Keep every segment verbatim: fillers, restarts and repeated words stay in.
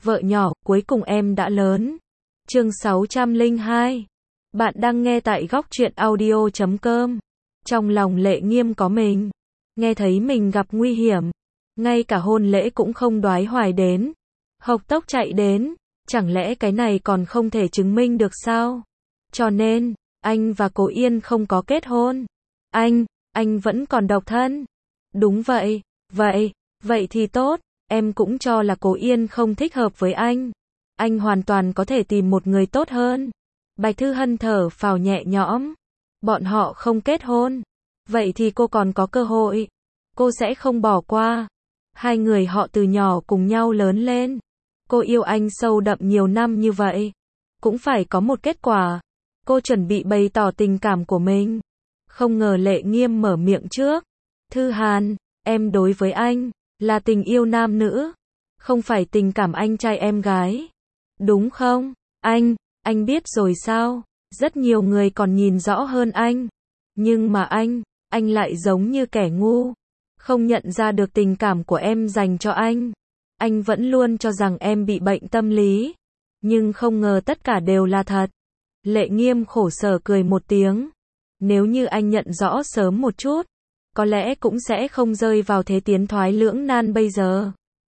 vợ nhỏ, cuối cùng em đã lớn. Chương sáu trăm lẻ hai. Bạn đang nghe tại góc truyện audio chấm com. Trong lòng Lệ Nghiêm có mình. Nghe thấy mình gặp nguy hiểm. Ngay cả hôn lễ cũng không đoái hoài đến. Hộc tốc chạy đến. Chẳng lẽ cái này còn không thể chứng minh được sao? Cho nên, anh và cô Yên không có kết hôn. Anh, anh vẫn còn độc thân. Đúng vậy, vậy, vậy thì tốt. Em cũng cho là cô Yên không thích hợp với anh. Anh hoàn toàn có thể tìm một người tốt hơn. Bạch Thư Hân thở phào nhẹ nhõm. Bọn họ không kết hôn. Vậy thì cô còn có cơ hội. Cô sẽ không bỏ qua. Hai người họ từ nhỏ cùng nhau lớn lên. Cô yêu anh sâu đậm nhiều năm như vậy. Cũng phải có một kết quả. Cô chuẩn bị bày tỏ tình cảm của mình. Không ngờ Lệ Nghiêm mở miệng trước. Thư Hàn, em đối với anh là tình yêu nam nữ, không phải tình cảm anh trai em gái. Đúng không? Anh, anh biết rồi sao? Rất nhiều người còn nhìn rõ hơn anh. Nhưng mà anh, anh lại giống như kẻ ngu. Không nhận ra được tình cảm của em dành cho anh. Anh vẫn luôn cho rằng em bị bệnh tâm lý. Nhưng không ngờ tất cả đều là thật. Lệ Nghiêm khổ sở cười một tiếng. Nếu như anh nhận rõ sớm một chút, có lẽ cũng sẽ không rơi vào thế tiến thoái lưỡng nan bây giờ.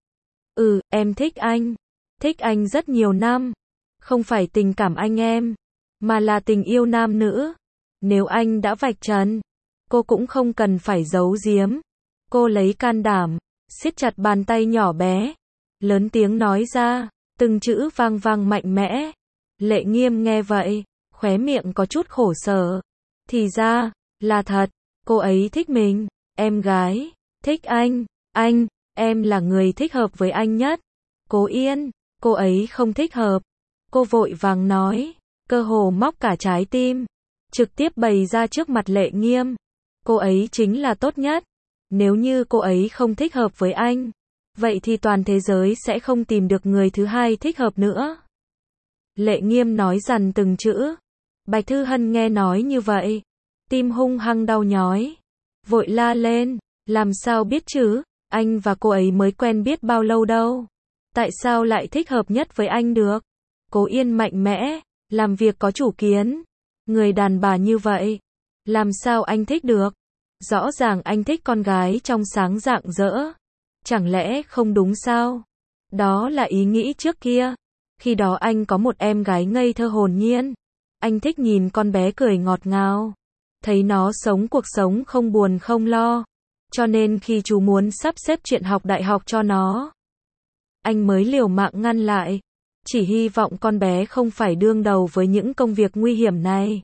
Ừ, em thích anh. Thích anh rất nhiều năm. Không phải tình cảm anh em, mà là tình yêu nam nữ. Nếu anh đã vạch trần, cô cũng không cần phải giấu giếm. Cô lấy can đảm, siết chặt bàn tay nhỏ bé, lớn tiếng nói ra, từng chữ vang vang mạnh mẽ. Lệ Nghiêm nghe vậy, khóe miệng có chút khổ sở. Thì ra, là thật. Cô ấy thích mình, em gái, thích anh, anh, em là người thích hợp với anh nhất. Cố Yên, cô ấy không thích hợp. Cô vội vàng nói, cơ hồ móc cả trái tim, trực tiếp bày ra trước mặt Lệ Nghiêm. Cô ấy chính là tốt nhất. Nếu như cô ấy không thích hợp với anh, vậy thì toàn thế giới sẽ không tìm được người thứ hai thích hợp nữa. Lệ Nghiêm nói dằn từng chữ. Bạch Thư Hân nghe nói như vậy, tim hung hăng đau nhói. Vội la lên, làm sao biết chứ, anh và cô ấy mới quen biết bao lâu đâu. Tại sao lại thích hợp nhất với anh được? Cố Yên mạnh mẽ, làm việc có chủ kiến. Người đàn bà như vậy, làm sao anh thích được? Rõ ràng anh thích con gái trong sáng rạng rỡ. Chẳng lẽ không đúng sao? Đó là ý nghĩ trước kia. Khi đó anh có một em gái ngây thơ hồn nhiên. Anh thích nhìn con bé cười ngọt ngào. Thấy nó sống cuộc sống không buồn không lo. Cho nên khi chú muốn sắp xếp chuyện học đại học cho nó, anh mới liều mạng ngăn lại. Chỉ hy vọng con bé không phải đương đầu với những công việc nguy hiểm này.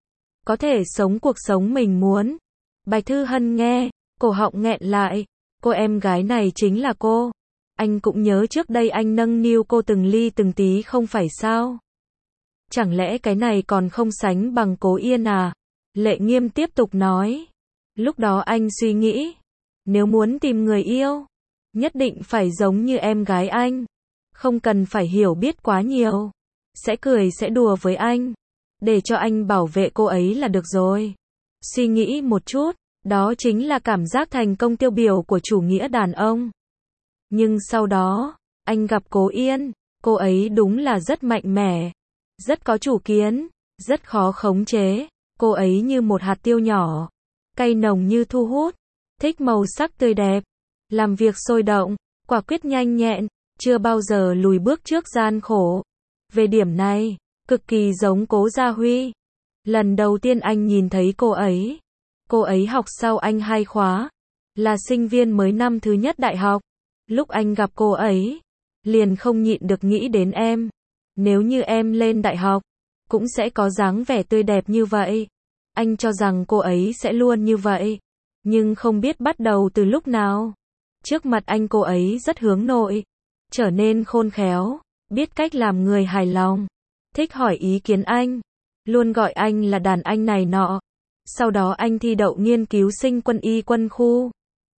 Có thể sống cuộc sống mình muốn. Bạch Thư Hân nghe, cổ họng nghẹn lại. Cô em gái này chính là cô. Anh cũng nhớ trước đây anh nâng niu cô từng ly từng tí không phải sao? Chẳng lẽ cái này còn không sánh bằng Cố Yên à? Lệ Nghiêm tiếp tục nói. Lúc đó anh suy nghĩ, nếu muốn tìm người yêu, nhất định phải giống như em gái anh. Không cần phải hiểu biết quá nhiều. Sẽ cười sẽ đùa với anh. Để cho anh bảo vệ cô ấy là được rồi. Suy nghĩ một chút, đó chính là cảm giác thành công tiêu biểu của chủ nghĩa đàn ông. Nhưng sau đó, anh gặp Cố Yên. Cô ấy đúng là rất mạnh mẽ, rất có chủ kiến, rất khó khống chế. Cô ấy như một hạt tiêu nhỏ, cay nồng như thu hút, thích màu sắc tươi đẹp, làm việc sôi động, quả quyết nhanh nhẹn, chưa bao giờ lùi bước trước gian khổ. Về điểm này, cực kỳ giống Cố Gia Huy. Lần đầu tiên anh nhìn thấy cô ấy, cô ấy học sau anh hai khóa, là sinh viên mới năm thứ nhất đại học. Lúc anh gặp cô ấy, liền không nhịn được nghĩ đến em. Nếu như em lên đại học, cũng sẽ có dáng vẻ tươi đẹp như vậy. Anh cho rằng cô ấy sẽ luôn như vậy. Nhưng không biết bắt đầu từ lúc nào. Trước mặt anh cô ấy rất hướng nội, trở nên khôn khéo, biết cách làm người hài lòng, thích hỏi ý kiến anh, luôn gọi anh là đàn anh này nọ. Sau đó anh thi đậu nghiên cứu sinh quân y quân khu.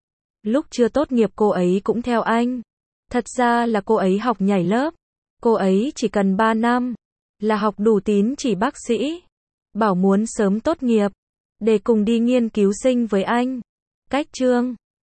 Lúc chưa tốt nghiệp cô ấy cũng theo anh. Thật ra là cô ấy học nhảy lớp. Cô ấy chỉ cần ba năm là học đủ tín chỉ bác sĩ. Bảo muốn sớm tốt nghiệp để cùng đi nghiên cứu sinh với anh. Cách chương